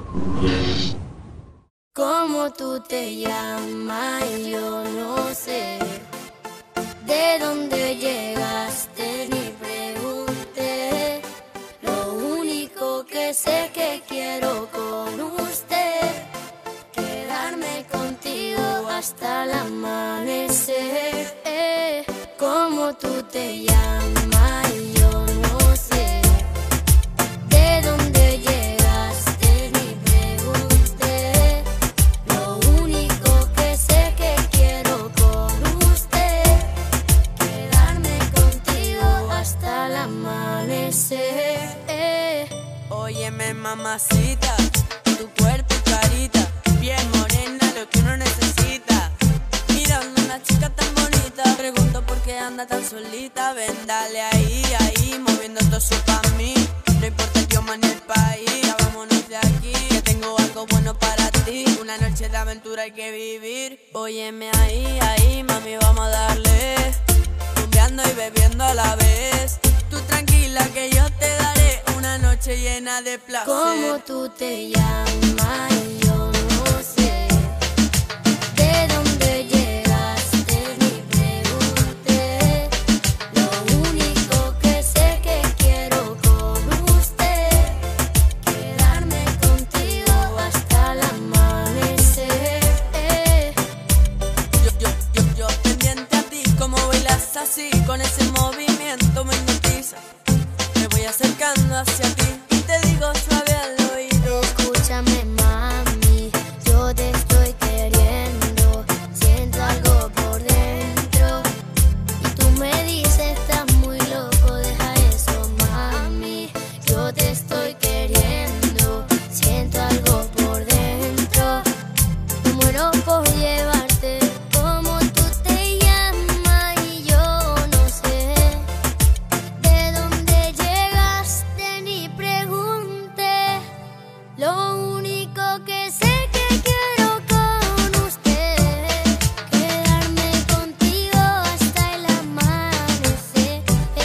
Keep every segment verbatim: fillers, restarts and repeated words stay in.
¿Cómo tú te llamas? Yo no sé. ¿De dónde llegaste? Ni pregunté. Lo único que sé que quiero con usted, quedarme contigo hasta el amanecer. Eh, ¿Cómo tú te llamas? Yo no sé. ¿De dónde llegaste? Ni pregunté. Lo único que sé que quiero con usted, quedarme contigo hasta el amanecer. Eh. Óyeme, mamacita, tu cuerpo y carita, bien morena, lo que uno necesita. Mirando una chica tan bonita, pregunto por qué anda tan solita. Ven, dale ahí, ahí, moviendo todo eso pa' mí. No importa el idioma ni el país, ya vámonos de aquí, que tengo algo bueno para ti. Una noche de aventura hay que vivir. Óyeme ahí, ahí, mami, vamos a darle, rumbeando y bebiendo a la vez. Tú tranquila que yo te daré una noche llena de placer. ¿Cómo tú te llamas? Yo no sé. ¿De dónde llegaste? Ni pregunté. Lo único que sé que quiero con usted, quedarme contigo hasta el amanecer. Eh. Yo, yo, yo, yo pendiente a ti, como bailas así, con ese movimiento me hipnotiza. Me voy acercando hacia ti y te digo suave al oído. Escúchame, mami, yo te estoy queriendo, siento algo por dentro. Y tú me dices, estás muy loco, deja eso, mami. Yo te estoy queriendo, siento algo por dentro. Me muero por llevarte. ¿Cómo tú te llamas? Y yo no sé. ¿De dónde llegaste? Ni pregunté. Lo único que sé que quiero con usted, quedarme contigo hasta el amanecer.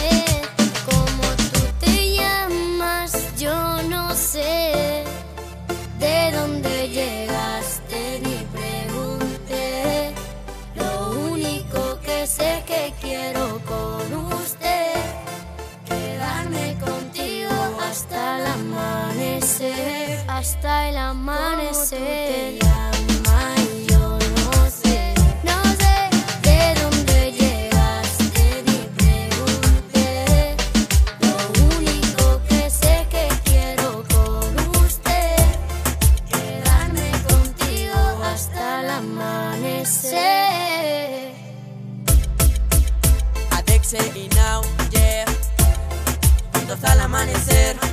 ¿Cómo tú te llamas? Yo no sé. ¿De dónde llegaste? Ni pregunté. Lo único que sé que quiero con usted, quedarme contigo hasta el amanecer, hasta el amanecer. ¿Cómo tú te llamas? Yo no sé. No sé. ¿De dónde llegaste? Ni pregunté. Lo único que sé que quiero con usted, quedarme contigo hasta el amanecer. Adexe y now, yeah, juntos al amanecer.